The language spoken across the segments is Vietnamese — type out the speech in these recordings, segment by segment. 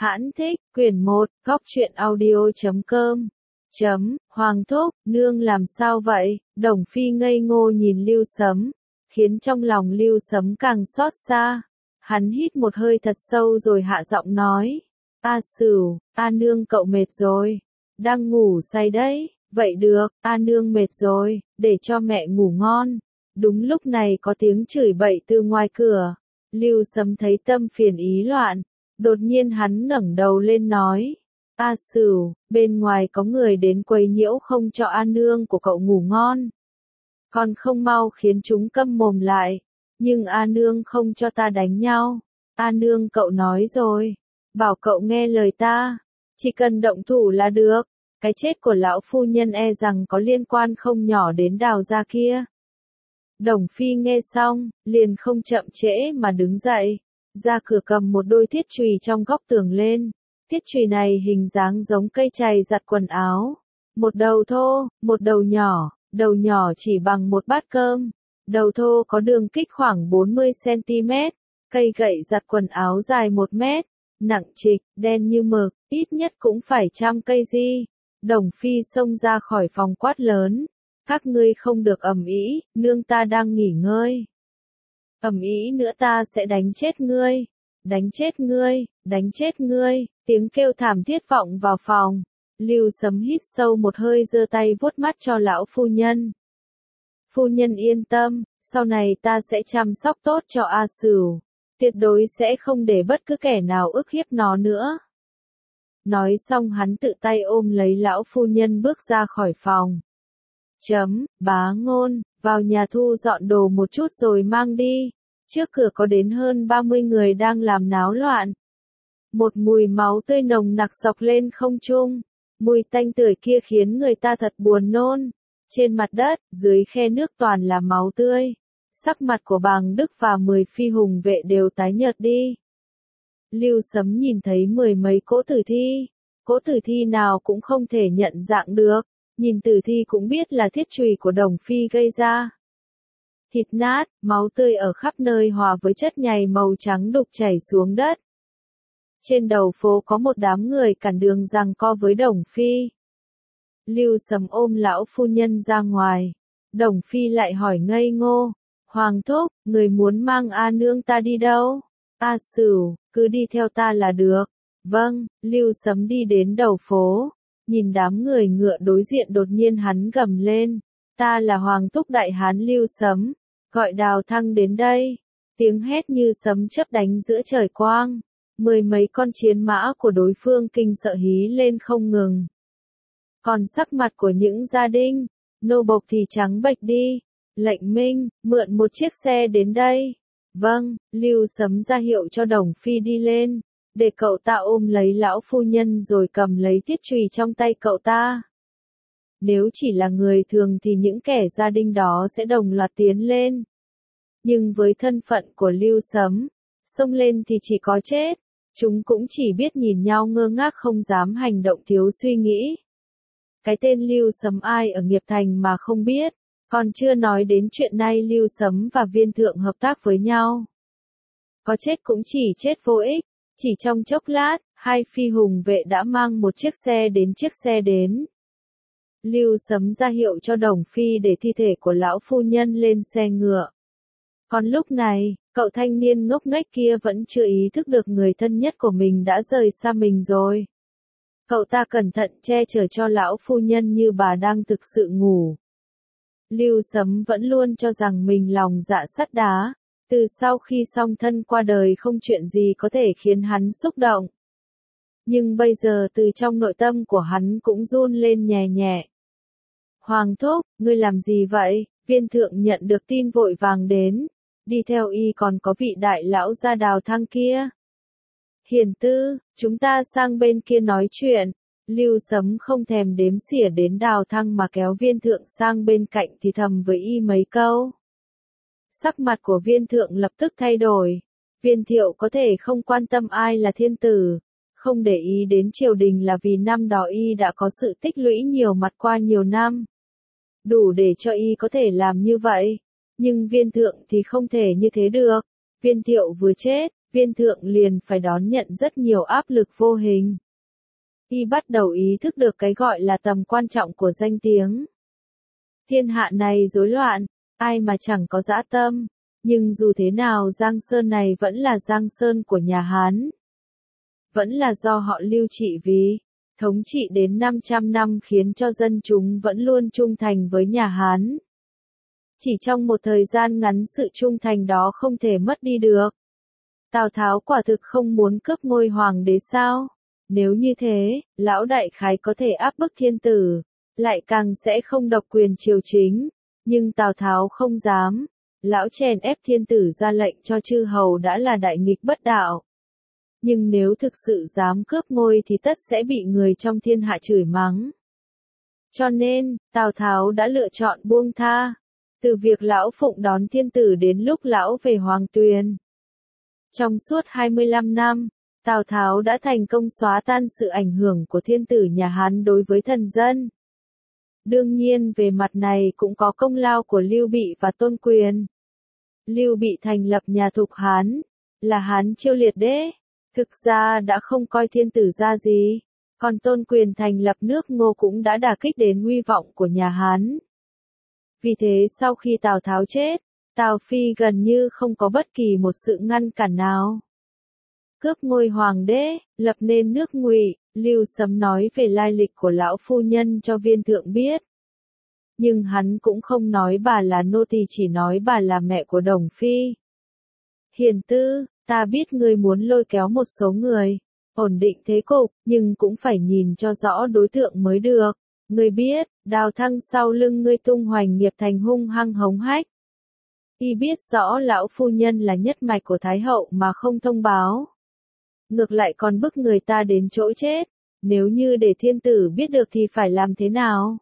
Hãn thích, quyển 1, góc truyện audio.com. Hoàng thúc, nương làm sao vậy? Đồng Phi ngây ngô nhìn Lưu Sấm, khiến trong lòng Lưu Sấm càng xót xa. Hắn hít một hơi thật sâu rồi hạ giọng nói. A Sửu, A nương cậu mệt rồi. Đang ngủ say đấy. Vậy được, A nương mệt rồi, để cho mẹ ngủ ngon. Đúng lúc này có tiếng chửi bậy từ ngoài cửa. Lưu Sấm thấy tâm phiền ý loạn. Đột nhiên hắn ngẩng đầu lên nói. A Sửu, bên ngoài có người đến quấy nhiễu không cho A nương của cậu ngủ ngon. Còn không mau khiến chúng câm mồm lại. Nhưng A nương không cho ta đánh nhau. A nương cậu nói rồi. Bảo cậu nghe lời ta. Chỉ cần động thủ là được. Cái chết của lão phu nhân e rằng có liên quan không nhỏ đến Đào gia kia. Đồng Phi nghe xong, liền không chậm trễ mà đứng dậy. Ra cửa cầm một đôi thiết chùy trong góc tường lên. Thiết chùy này hình dáng giống cây chày giặt quần áo. Một đầu thô, một đầu nhỏ chỉ bằng một bát cơm. Đầu thô có đường kích khoảng 40cm. Cây gậy giặt quần áo dài 1 mét. Nặng trịch, đen như mực, ít nhất cũng phải 100 cây di. Đồng Phi xông ra khỏi phòng quát lớn. Các ngươi không được ầm ĩ, nương ta đang nghỉ ngơi. Ầm ĩ nữa ta sẽ đánh chết ngươi. Đánh chết ngươi, đánh chết ngươi. Tiếng kêu thảm thiết vọng vào phòng. Lưu Sấm hít sâu một hơi giơ tay vuốt mắt cho lão phu nhân. Phu nhân yên tâm, sau này ta sẽ chăm sóc tốt cho A Sửu. Tuyệt đối sẽ không để bất cứ kẻ nào ức hiếp nó nữa. Nói xong hắn tự tay ôm lấy lão phu nhân bước ra khỏi phòng. Bá Ngôn, vào nhà thu dọn đồ một chút rồi mang đi. Trước cửa có đến hơn 30 người đang làm náo loạn. Một mùi máu tươi nồng nặc xộc lên không trung. Mùi tanh tưởi kia khiến người ta thật buồn nôn. Trên mặt đất, dưới khe nước toàn là máu tươi. Sắc mặt của Bàng Đức và 10 phi hùng vệ đều tái nhợt đi. Lưu Sấm nhìn thấy 10 mấy cỗ tử thi. Cỗ tử thi nào cũng không thể nhận dạng được. Nhìn tử thi cũng biết là thiết chùy của Đồng Phi gây ra. Thịt nát, máu tươi ở khắp nơi hòa với chất nhầy màu trắng đục chảy xuống đất. Trên đầu phố có một đám người cản đường giằng co với Đồng Phi. Lưu Sấm ôm lão phu nhân ra ngoài. Đồng Phi lại hỏi ngây ngô. Hoàng thúc, người muốn mang A nương ta đi đâu? A Sửu, cứ đi theo ta là được. Vâng, Lưu Sấm đi đến đầu phố. Nhìn đám người ngựa đối diện đột nhiên hắn gầm lên. Ta là Hoàng thúc đại hán Lưu Sấm. Gọi Đào Thăng đến đây. Tiếng hét như sấm chớp đánh giữa trời quang. 10 mấy con chiến mã của đối phương kinh sợ hí lên không ngừng. Còn sắc mặt của những gia đình, nô bộc thì trắng bệch đi. Lệnh Minh, mượn một chiếc xe đến đây. Vâng, Lưu Sấm ra hiệu cho Đồng Phi đi lên. Để cậu ta ôm lấy lão phu nhân rồi cầm lấy thiết chùy trong tay cậu ta. Nếu chỉ là người thường thì những kẻ gia đình đó sẽ đồng loạt tiến lên. Nhưng với thân phận của Lưu Sấm, xông lên thì chỉ có chết. Chúng cũng chỉ biết nhìn nhau ngơ ngác không dám hành động thiếu suy nghĩ. Cái tên Lưu Sấm ai ở Nghiệp Thành mà không biết. Còn chưa nói đến chuyện nay Lưu Sấm và Viên Thượng hợp tác với nhau. Có chết cũng chỉ chết vô ích. Chỉ trong chốc lát, 2 phi hùng vệ đã mang một chiếc xe đến. Lưu Sấm ra hiệu cho Đồng Phi để thi thể của lão phu nhân lên xe ngựa. Còn lúc này, cậu thanh niên ngốc nghếch kia vẫn chưa ý thức được người thân nhất của mình đã rời xa mình rồi. Cậu ta cẩn thận che chở cho lão phu nhân như bà đang thực sự ngủ. Lưu Sấm vẫn luôn cho rằng mình lòng dạ sắt đá. Từ sau khi song thân qua đời không chuyện gì có thể khiến hắn xúc động. Nhưng bây giờ từ trong nội tâm của hắn cũng run lên nhẹ nhẹ. Hoàng thúc, ngươi làm gì vậy? Viên Thượng nhận được tin vội vàng đến. Đi theo y còn có vị đại lão gia Đào Thăng kia. Hiền Tư, chúng ta sang bên kia nói chuyện. Lưu Sấm không thèm đếm xỉa đến Đào Thăng mà kéo Viên Thượng sang bên cạnh thì thầm với y mấy câu. Sắc mặt của Viên Thượng lập tức thay đổi. Viên Thiệu có thể không quan tâm ai là thiên tử, không để ý đến triều đình là vì năm đó y đã có sự tích lũy nhiều mặt qua nhiều năm. Đủ để cho y có thể làm như vậy. Nhưng Viên Thượng thì không thể như thế được. Viên Thiệu vừa chết, Viên thượng liền phải đón nhận rất nhiều áp lực vô hình. Y bắt đầu ý thức được cái gọi là tầm quan trọng của danh tiếng. Thiên hạ này rối loạn, ai mà chẳng có dã tâm, nhưng dù thế nào Giang Sơn này vẫn là Giang Sơn của nhà Hán. Vẫn là do họ Lưu trị vì thống trị đến 500 năm khiến cho dân chúng vẫn luôn trung thành với nhà Hán. Chỉ trong một thời gian ngắn sự trung thành đó không thể mất đi được. Tào Tháo quả thực không muốn cướp ngôi hoàng đế sao? Nếu như thế, lão đại khái có thể áp bức thiên tử, lại càng sẽ không độc quyền triều chính, nhưng Tào Tháo không dám. Lão chèn ép thiên tử ra lệnh cho chư hầu đã là đại nghịch bất đạo. Nhưng nếu thực sự dám cướp ngôi thì tất sẽ bị người trong thiên hạ chửi mắng. Cho nên, Tào Tháo đã lựa chọn buông tha. Từ việc lão phụng đón thiên tử đến lúc lão về Hoàng Tuyền. Trong suốt 25 năm, Tào Tháo đã thành công xóa tan sự ảnh hưởng của thiên tử nhà Hán đối với thần dân. Đương nhiên về mặt này cũng có công lao của Lưu Bị và Tôn Quyền. Lưu Bị thành lập nhà Thục Hán, là Hán Chiêu liệt đế, thực ra đã không coi thiên tử ra gì, còn Tôn Quyền thành lập nước Ngô cũng đã đả kích đến uy vọng của nhà Hán. Vì thế sau khi Tào Tháo chết, Tào Phi gần như không có bất kỳ một sự ngăn cản nào. Cướp ngôi hoàng đế, lập nên nước Ngụy, Lưu Sấm nói về lai lịch của lão phu nhân cho viên thượng biết. Nhưng hắn cũng không nói bà là nô tỳ, chỉ nói bà là mẹ của Đồng Phi. Hiền Tư, ta biết ngươi muốn lôi kéo một số người, ổn định thế cục, nhưng cũng phải nhìn cho rõ đối tượng mới được. Ngươi biết, Đào Thăng sau lưng ngươi tung hoành nghiệp thành hung hăng hống hách. Y biết rõ lão phu nhân là nhất mạch của Thái hậu mà không thông báo. Ngược lại còn bức người ta đến chỗ chết, nếu như để thiên tử biết được thì phải làm thế nào?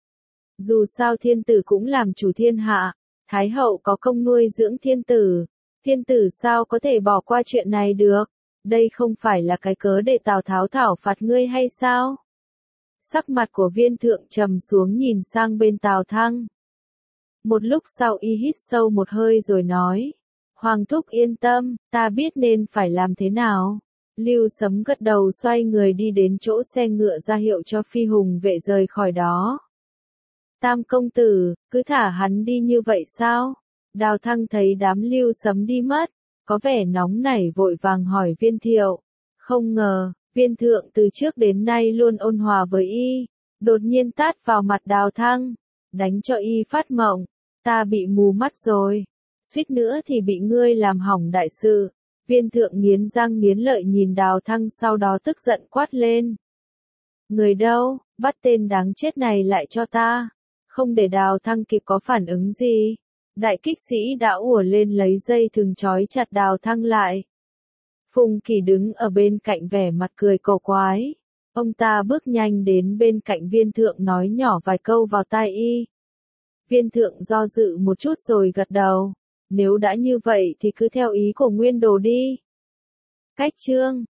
Dù sao thiên tử cũng làm chủ thiên hạ, Thái hậu có công nuôi dưỡng thiên tử sao có thể bỏ qua chuyện này được? Đây không phải là cái cớ để Tào Tháo thảo phạt ngươi hay sao? Sắc mặt của viên thượng trầm xuống nhìn sang bên Tào Thăng. Một lúc sau y hít sâu một hơi rồi nói, Hoàng thúc yên tâm, ta biết nên phải làm thế nào. Lưu Sấm gật đầu xoay người đi đến chỗ xe ngựa ra hiệu cho phi hùng vệ rời khỏi đó. Tam công tử, cứ thả hắn đi như vậy sao? Đào Thăng thấy đám Lưu Sấm đi mất, có vẻ nóng nảy vội vàng hỏi viên thiệu. Không ngờ, viên thượng từ trước đến nay luôn ôn hòa với y, đột nhiên tát vào mặt Đào Thăng, đánh cho y phát mộng. Ta bị mù mắt rồi, suýt nữa thì bị ngươi làm hỏng đại sự. Viên thượng nghiến răng nghiến lợi nhìn Đào Thăng sau đó tức giận quát lên. Người đâu, bắt tên đáng chết này lại cho ta. Không để Đào Thăng kịp có phản ứng gì, đại kích sĩ đã ùa lên lấy dây thừng trói chặt Đào Thăng lại. Phùng Kỳ đứng ở bên cạnh vẻ mặt cười cổ quái. Ông ta bước nhanh đến bên cạnh viên thượng nói nhỏ vài câu vào tai y. Viên thượng do dự một chút rồi gật đầu. Nếu đã như vậy thì cứ theo ý của Nguyên Đồ đi. Cách chương